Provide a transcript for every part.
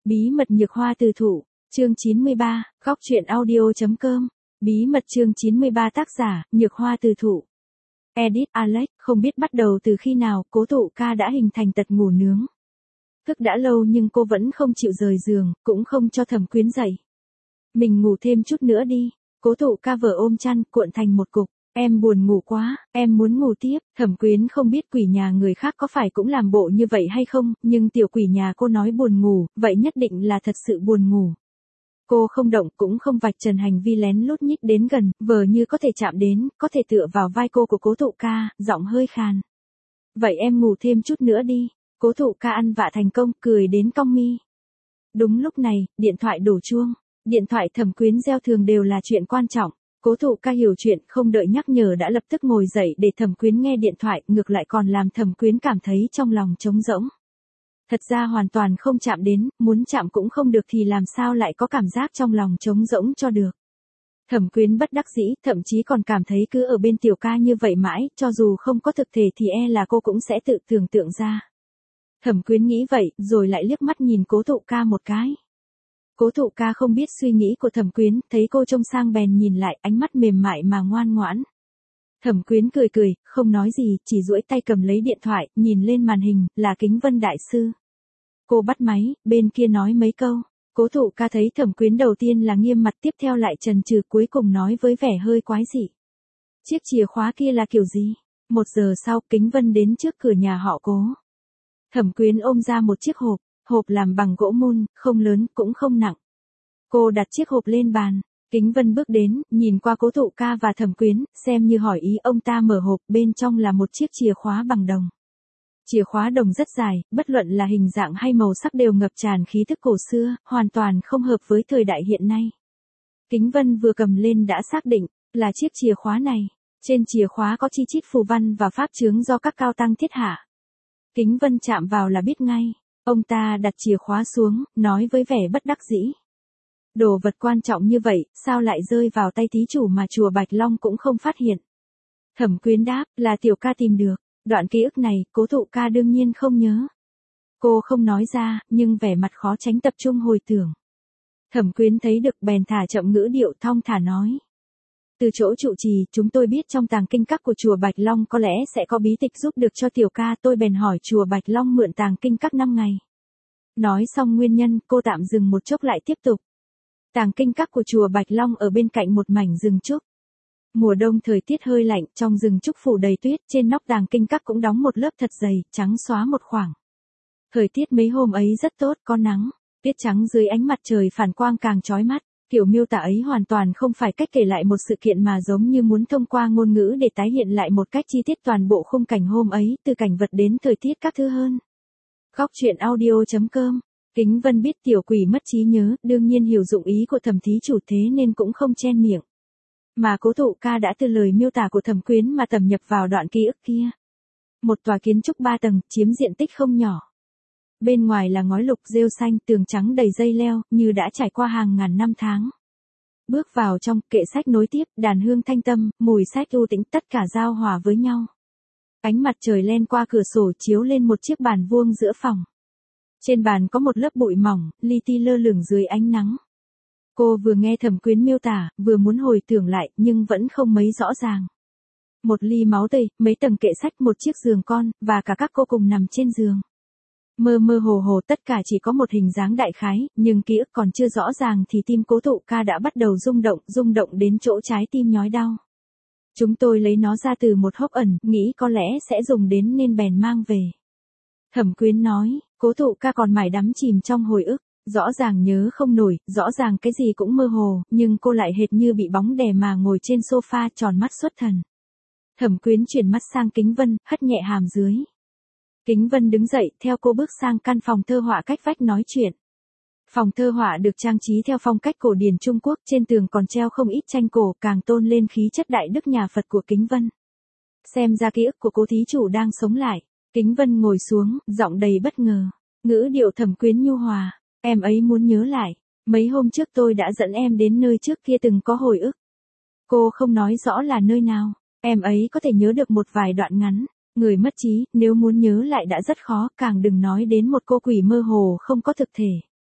Bí mật nhược hoa từ thụ, chương 93, góc truyện audio.com. Bí mật chương 93 tác giả, nhược hoa từ thụ. Edit Alex, không biết bắt đầu từ khi nào, Cố Thụ Ca đã hình thành tật ngủ nướng. Thức đã lâu nhưng cô vẫn không chịu rời giường, cũng không cho Thẩm Quyến dậy. Mình ngủ thêm chút nữa đi. Cố Thụ Ca vờ ôm chăn, cuộn thành một cục. Em buồn ngủ quá, em muốn ngủ tiếp. Thẩm Quyến không biết quỷ nhà người khác có phải cũng làm bộ như vậy hay không, nhưng tiểu quỷ nhà cô nói buồn ngủ, vậy nhất định là thật sự buồn ngủ. Cô không động cũng không vạch trần hành vi lén lút nhích đến gần, vờ như có thể chạm đến, có thể tựa vào vai cô của Cố Thụ Ca, giọng hơi khàn. Vậy em ngủ thêm chút nữa đi. Cố Thụ Ca ăn vạ thành công, cười đến cong mi. Đúng lúc này, điện thoại đổ chuông. Điện thoại Thẩm Quyến reo thường đều là chuyện quan trọng. Cố Thụ Ca hiểu chuyện, không đợi nhắc nhở đã lập tức ngồi dậy để Thẩm Quyến nghe điện thoại, ngược lại còn làm Thẩm Quyến cảm thấy trong lòng trống rỗng. Thật ra hoàn toàn không chạm đến, muốn chạm cũng không được thì làm sao lại có cảm giác trong lòng trống rỗng cho được. Thẩm Quyến bất đắc dĩ, thậm chí còn cảm thấy cứ ở bên tiểu ca như vậy mãi, cho dù không có thực thể thì e là cô cũng sẽ tự tưởng tượng ra. Thẩm Quyến nghĩ vậy, rồi lại liếc mắt nhìn Cố Thụ Ca một cái. Cố Thụ Ca không biết suy nghĩ của Thẩm Quyến, thấy cô trông sang bèn nhìn lại, ánh mắt mềm mại mà ngoan ngoãn. Thẩm Quyến cười cười, không nói gì, chỉ duỗi tay cầm lấy điện thoại, nhìn lên màn hình, là Kính Vân đại sư. Cô bắt máy, bên kia nói mấy câu. Cố Thụ Ca thấy Thẩm Quyến đầu tiên là nghiêm mặt, tiếp theo lại chần chừ, cuối cùng nói với vẻ hơi quái dị. Chiếc chìa khóa kia là kiểu gì? 1 giờ sau, Kính Vân đến trước cửa nhà họ Cố. Thẩm Quyến ôm ra một chiếc hộp. Hộp làm bằng gỗ mun, không lớn, cũng không nặng. Cô đặt chiếc hộp lên bàn. Kính Vân bước đến, nhìn qua Cố Thụ Ca và Thẩm Quyến, xem như hỏi ý ông ta. Mở hộp, bên trong là một chiếc chìa khóa bằng đồng. Chìa khóa đồng rất dài, bất luận là hình dạng hay màu sắc đều ngập tràn khí thức cổ xưa, hoàn toàn không hợp với thời đại hiện nay. Kính Vân vừa cầm lên đã xác định, là chiếc chìa khóa này. Trên chìa khóa có chi chít phù văn và pháp chướng do các cao tăng thiết hạ. Kính Vân chạm vào là biết ngay. Ông ta đặt chìa khóa xuống, nói với vẻ bất đắc dĩ. Đồ vật quan trọng như vậy, sao lại rơi vào tay thí chủ mà chùa Bạch Long cũng không phát hiện. Thẩm Quyến đáp, là tiểu ca tìm được. Đoạn ký ức này, Cố Thụ Ca đương nhiên không nhớ. Cô không nói ra, nhưng vẻ mặt khó tránh tập trung hồi tưởng. Thẩm Quyến thấy được bèn thả chậm ngữ điệu thong thả nói. Từ chỗ trụ trì, chúng tôi biết trong tàng kinh các của chùa Bạch Long có lẽ sẽ có bí tịch giúp được cho tiểu ca, tôi bèn hỏi chùa Bạch Long mượn tàng kinh các 5 ngày. Nói xong nguyên nhân, cô tạm dừng một chốc lại tiếp tục. Tàng kinh các của chùa Bạch Long ở bên cạnh một mảnh rừng trúc. Mùa đông thời tiết hơi lạnh, trong rừng trúc phủ đầy tuyết, trên nóc tàng kinh các cũng đóng một lớp thật dày, trắng xóa một khoảng. Thời tiết mấy hôm ấy rất tốt, có nắng, tuyết trắng dưới ánh mặt trời phản quang càng chói mắt. Kiểu miêu tả ấy hoàn toàn không phải cách kể lại một sự kiện mà giống như muốn thông qua ngôn ngữ để tái hiện lại một cách chi tiết toàn bộ khung cảnh hôm ấy, từ cảnh vật đến thời tiết các thứ hơn. Góc truyện audio.com. Kính Vân biết tiểu quỷ mất trí nhớ, đương nhiên hiểu dụng ý của Thẩm thí chủ, thế nên cũng không chen miệng. Mà Cố Thụ Ca đã từ lời miêu tả của Thẩm Quyến mà tầm nhập vào đoạn ký ức kia. Một tòa kiến trúc 3 tầng, chiếm diện tích không nhỏ. Bên ngoài là ngói lục rêu xanh, tường trắng đầy dây leo, như đã trải qua hàng ngàn năm tháng. Bước vào trong, kệ sách nối tiếp, đàn hương thanh tâm, mùi sách u tĩnh, tất cả giao hòa với nhau. Ánh mặt trời len qua cửa sổ chiếu lên một chiếc bàn vuông giữa phòng. Trên bàn có một lớp bụi mỏng, li ti lơ lửng dưới ánh nắng. Cô vừa nghe Thẩm Quyến miêu tả, vừa muốn hồi tưởng lại, nhưng vẫn không mấy rõ ràng. Một ly máu tươi, mấy tầng kệ sách, một chiếc giường con, và cả các cô cùng nằm trên giường. Mơ mơ hồ hồ tất cả chỉ có một hình dáng đại khái, nhưng ký ức còn chưa rõ ràng thì tim Cố Thụ Ca đã bắt đầu rung động đến chỗ trái tim nhói đau. Chúng tôi lấy nó ra từ một hốc ẩn, nghĩ có lẽ sẽ dùng đến nên bèn mang về. Thẩm Quyến nói, Cố Thụ Ca còn mải đắm chìm trong hồi ức, rõ ràng nhớ không nổi, rõ ràng cái gì cũng mơ hồ, nhưng cô lại hệt như bị bóng đè mà ngồi trên sofa tròn mắt xuất thần. Thẩm Quyến chuyển mắt sang Kính Vân, hất nhẹ hàm dưới. Kính Vân đứng dậy, theo cô bước sang căn phòng thơ họa cách vách nói chuyện. Phòng thơ họa được trang trí theo phong cách cổ điển Trung Quốc, trên tường còn treo không ít tranh cổ, càng tôn lên khí chất đại đức nhà Phật của Kính Vân. Xem ra ký ức của cố thí chủ đang sống lại. Kính Vân ngồi xuống, giọng đầy bất ngờ. Ngữ điệu Thẩm Quyến nhu hòa. Em ấy muốn nhớ lại. Mấy hôm trước tôi đã dẫn em đến nơi trước kia từng có hồi ức. Cô không nói rõ là nơi nào. Em ấy có thể nhớ được một vài đoạn ngắn. Người mất trí, nếu muốn nhớ lại đã rất khó, càng đừng nói đến một cô quỷ mơ hồ không có thực thể.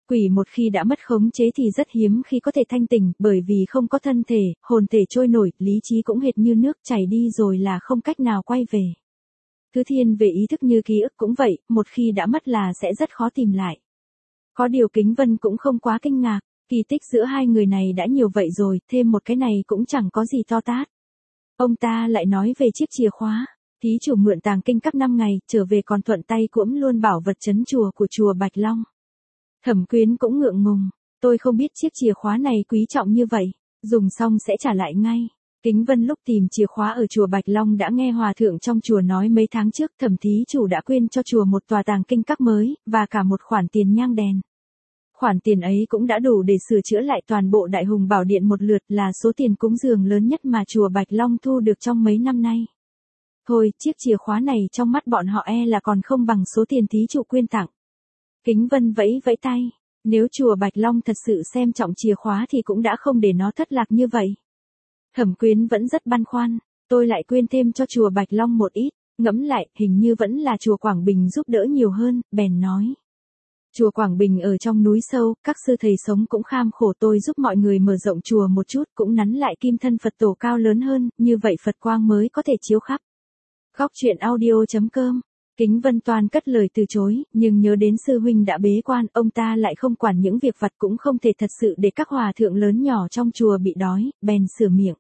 Quỷ một khi đã mất khống chế thì rất hiếm khi có thể thanh tỉnh, bởi vì không có thân thể, hồn thể trôi nổi, lý trí cũng hệt như nước chảy đi rồi là không cách nào quay về. Thứ thiên về ý thức như ký ức cũng vậy, một khi đã mất là sẽ rất khó tìm lại. Có điều Kính Vân cũng không quá kinh ngạc, kỳ tích giữa hai người này đã nhiều vậy rồi, thêm một cái này cũng chẳng có gì to tát. Ông ta lại nói về chiếc chìa khóa. Thí chủ mượn tàng kinh các 5 ngày, trở về còn thuận tay cũng luôn bảo vật trấn chùa của chùa Bạch Long. Thẩm Quyến cũng ngượng ngùng, tôi không biết chiếc chìa khóa này quý trọng như vậy, dùng xong sẽ trả lại ngay. Kính Vân lúc tìm chìa khóa ở chùa Bạch Long đã nghe hòa thượng trong chùa nói mấy tháng trước Thẩm thí chủ đã quyên cho chùa một tòa tàng kinh các mới, và cả một khoản tiền nhang đèn. Khoản tiền ấy cũng đã đủ để sửa chữa lại toàn bộ Đại Hùng Bảo Điện một lượt, là số tiền cúng dường lớn nhất mà chùa Bạch Long thu được trong mấy năm nay. Thôi, chiếc chìa khóa này trong mắt bọn họ là còn không bằng số tiền thí chủ quyên tặng. Kính Vân vẫy vẫy tay, nếu chùa Bạch Long thật sự xem trọng chìa khóa thì cũng đã không để nó thất lạc như vậy. Thẩm Quyến vẫn rất băn khoăn, tôi lại quyên thêm cho chùa Bạch Long một ít, ngẫm lại, hình như vẫn là chùa Quảng Bình giúp đỡ nhiều hơn, bèn nói. Chùa Quảng Bình ở trong núi sâu, các sư thầy sống cũng kham khổ, tôi giúp mọi người mở rộng chùa một chút, cũng nắn lại kim thân Phật tổ cao lớn hơn, như vậy Phật quang mới có thể chiếu khắp. Góc truyện audio.com. Kính Vân Toàn cất lời từ chối, nhưng nhớ đến sư huynh đã bế quan, ông ta lại không quản những việc vặt, cũng không thể thật sự để các hòa thượng lớn nhỏ trong chùa bị đói, bèn sửa miệng.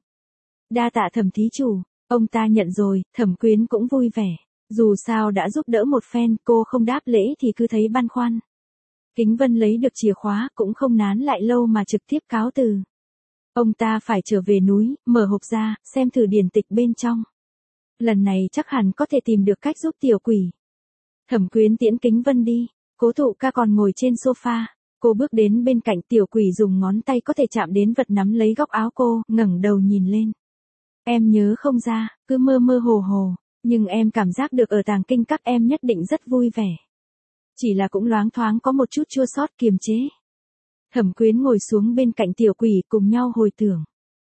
Đa tạ Thẩm thí chủ, ông ta nhận rồi. Thẩm Quyến cũng vui vẻ, dù sao đã giúp đỡ một phen, cô không đáp lễ thì cứ thấy băn khoăn. Kính Vân lấy được chìa khóa, cũng không nán lại lâu mà trực tiếp cáo từ. Ông ta phải trở về núi, mở hộp ra, xem thử điển tịch bên trong. Lần này chắc hẳn có thể tìm được cách giúp tiểu quỷ. Thẩm Quyến tiễn Kính Vân đi, Cố Thụ Ca còn ngồi trên sofa. Cô bước đến bên cạnh, tiểu quỷ dùng ngón tay có thể chạm đến vật nắm lấy góc áo cô, ngẩng đầu nhìn lên. Em nhớ không ra, cứ mơ mơ hồ hồ, nhưng em cảm giác được ở tàng kinh các em nhất định rất vui vẻ. Chỉ là cũng loáng thoáng có một chút chua xót kiềm chế. Thẩm Quyến ngồi xuống bên cạnh tiểu quỷ, cùng nhau hồi tưởng.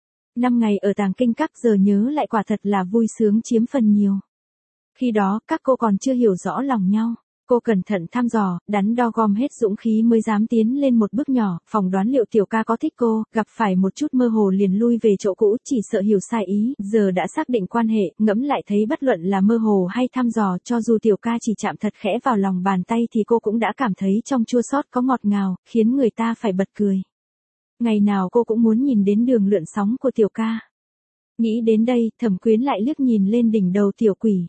5 ngày ở tàng kinh các, giờ nhớ lại quả thật là vui sướng chiếm phần nhiều. Khi đó, các cô còn chưa hiểu rõ lòng nhau. Cô cẩn thận thăm dò, đắn đo gom hết dũng khí mới dám tiến lên một bước nhỏ, phỏng đoán liệu tiểu ca có thích cô, gặp phải một chút mơ hồ liền lui về chỗ cũ, chỉ sợ hiểu sai ý, giờ đã xác định quan hệ, ngẫm lại thấy bất luận là mơ hồ hay thăm dò, cho dù tiểu ca chỉ chạm thật khẽ vào lòng bàn tay thì cô cũng đã cảm thấy trong chua xót có ngọt ngào, khiến người ta phải bật cười. Ngày nào cô cũng muốn nhìn đến đường lượn sóng của tiểu ca. Nghĩ đến đây, Thẩm Quyến lại liếc nhìn lên đỉnh đầu tiểu quỷ.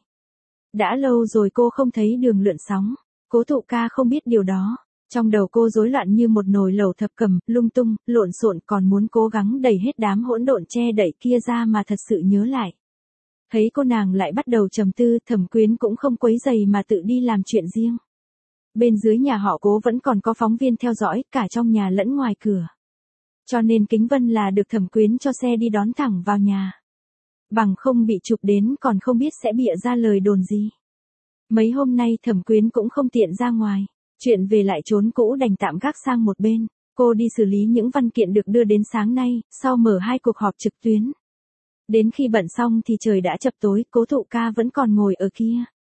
Đã lâu rồi cô không thấy đường lượn sóng. Cố Thụ Ca không biết điều đó. Trong đầu cô rối loạn như một nồi lẩu thập cẩm, lung tung, lộn xộn, còn muốn cố gắng đẩy hết đám hỗn độn che đẩy kia ra mà thật sự nhớ lại. Thấy cô nàng lại bắt đầu trầm tư, Thẩm Quyến cũng không quấy rầy mà tự đi làm chuyện riêng. Bên dưới nhà họ Cố vẫn còn có phóng viên theo dõi, cả trong nhà lẫn ngoài cửa. Cho nên Kính Vân là được Thẩm Quyến cho xe đi đón thẳng vào nhà. Bằng không bị chụp đến còn không biết sẽ bịa ra lời đồn gì. Mấy hôm nay Thẩm Quyến cũng không tiện ra ngoài. Chuyện về lại trốn cũ đành tạm gác sang một bên. Cô đi xử lý những văn kiện được đưa đến sáng nay, sau mở 2 cuộc họp trực tuyến. Đến khi bận xong thì trời đã chập tối, Cố Thụ Ca vẫn còn ngồi ở kia.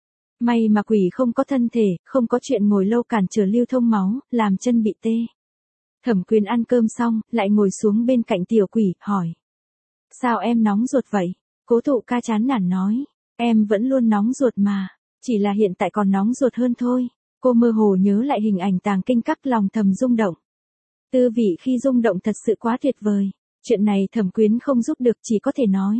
May mà quỷ không có thân thể, không có chuyện ngồi lâu cản trở lưu thông máu, làm chân bị tê. Thẩm Quyến ăn cơm xong, lại ngồi xuống bên cạnh tiểu quỷ, hỏi. Sao em nóng ruột vậy? Cố Thụ Ca chán nản nói. Em vẫn luôn nóng ruột mà, chỉ là hiện tại còn nóng ruột hơn thôi. Cô mơ hồ nhớ lại hình ảnh tàng kinh các, lòng thầm rung động. Tư vị khi rung động thật sự quá tuyệt vời. Chuyện này Thẩm Quyến không giúp được, chỉ có thể nói.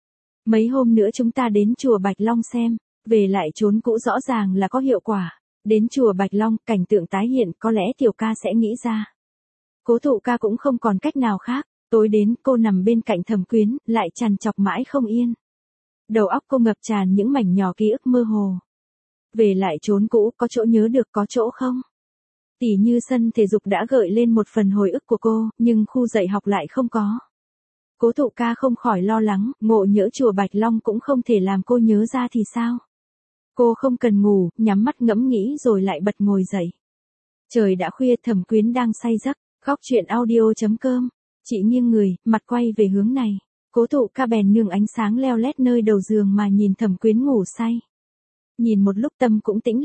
Mấy hôm nữa chúng ta đến chùa Bạch Long xem, về lại trốn cũ rõ ràng là có hiệu quả. Đến chùa Bạch Long, cảnh tượng tái hiện, có lẽ tiểu ca sẽ nghĩ ra. Cố Thụ Ca cũng không còn cách nào khác. Tối đến, cô nằm bên cạnh Thẩm Quyến, lại trằn trọc mãi không yên. Đầu óc cô ngập tràn những mảnh nhỏ ký ức mơ hồ. Về lại trốn cũ, có chỗ nhớ được, có chỗ không? Tỉ như sân thể dục đã gợi lên một phần hồi ức của cô, nhưng khu dạy học lại không có. Cố Thụ Ca không khỏi lo lắng, ngộ nhỡ chùa Bạch Long cũng không thể làm cô nhớ ra thì sao? Cô không cần ngủ, nhắm mắt ngẫm nghĩ rồi lại bật ngồi dậy. Trời đã khuya, Thẩm Quyến đang say giấc. Góc truyện audio.com. Chị nghiêng người, mặt quay về hướng này. Cố Thụ Ca bèn nương ánh sáng leo lét nơi đầu giường mà nhìn Thẩm Quyến ngủ say. Nhìn một lúc tâm cũng tĩnh lại.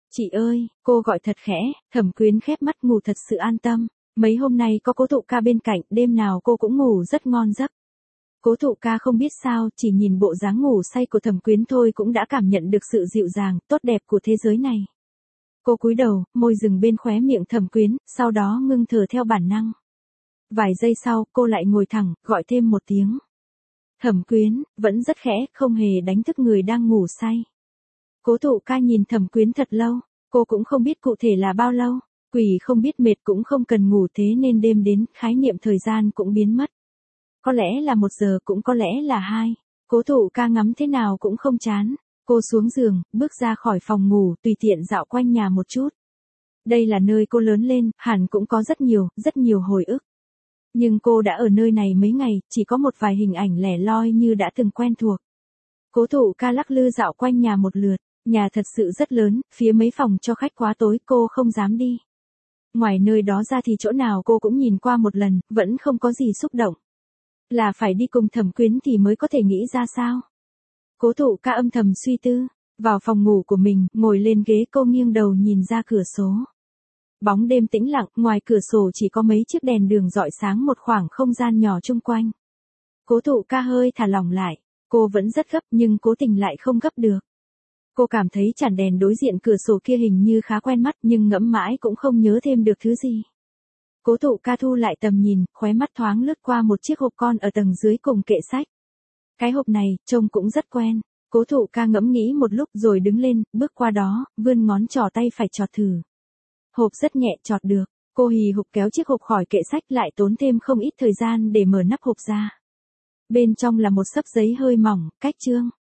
Chị ơi, cô gọi thật khẽ, Thẩm Quyến khép mắt ngủ thật sự an tâm. Mấy hôm nay có Cố Thụ Ca bên cạnh, đêm nào cô cũng ngủ rất ngon giấc. Cố Thụ Ca không biết sao, chỉ nhìn bộ dáng ngủ say của Thẩm Quyến thôi cũng đã cảm nhận được sự dịu dàng, tốt đẹp của thế giới này. Cô cúi đầu, môi dừng bên khóe miệng Thẩm Quyến, sau đó ngưng thở theo bản năng. Vài giây sau, cô lại ngồi thẳng, gọi thêm một tiếng. Thẩm Quyến, vẫn rất khẽ, không hề đánh thức người đang ngủ say. Cố Thụ Ca nhìn Thẩm Quyến thật lâu, cô cũng không biết cụ thể là bao lâu, quỷ không biết mệt cũng không cần ngủ thế nên đêm đến, khái niệm thời gian cũng biến mất. Có lẽ là 1 giờ cũng có lẽ là 2. Cố Thụ Ca ngắm thế nào cũng không chán. Cô xuống giường, bước ra khỏi phòng ngủ, tùy tiện dạo quanh nhà một chút. Đây là nơi cô lớn lên, hẳn cũng có rất nhiều hồi ức. Nhưng cô đã ở nơi này mấy ngày, chỉ có một vài hình ảnh lẻ loi như đã từng quen thuộc. Cố Thụ Ca lắc lư dạo quanh nhà một lượt, nhà thật sự rất lớn, phía mấy phòng cho khách quá tối cô không dám đi. Ngoài nơi đó ra thì chỗ nào cô cũng nhìn qua một lần, vẫn không có gì xúc động. Là phải đi cùng Thẩm Quyến thì mới có thể nghĩ ra sao. Cố Thụ Ca âm thầm suy tư, vào phòng ngủ của mình, ngồi lên ghế cô nghiêng đầu nhìn ra cửa sổ. Bóng đêm tĩnh lặng, ngoài cửa sổ chỉ có mấy chiếc đèn đường rọi sáng một khoảng không gian nhỏ chung quanh. Cố Thụ Ca hơi thả lỏng lại, cô vẫn rất gấp nhưng cố tình lại không gấp được. Cô cảm thấy chản đèn đối diện cửa sổ kia hình như khá quen mắt nhưng ngẫm mãi cũng không nhớ thêm được thứ gì. Cố Thụ Ca thu lại tầm nhìn, khóe mắt thoáng lướt qua một chiếc hộp con ở tầng dưới cùng kệ sách. Cái hộp này, trông cũng rất quen. Cố Thụ Ca ngẫm nghĩ một lúc rồi đứng lên, bước qua đó, vươn ngón trỏ tay phải chọt thử. Hộp rất nhẹ, chọt được. Cô hì hục kéo chiếc hộp khỏi kệ sách lại tốn thêm không ít thời gian để mở nắp hộp ra. Bên trong là một xấp giấy hơi mỏng, cách chương.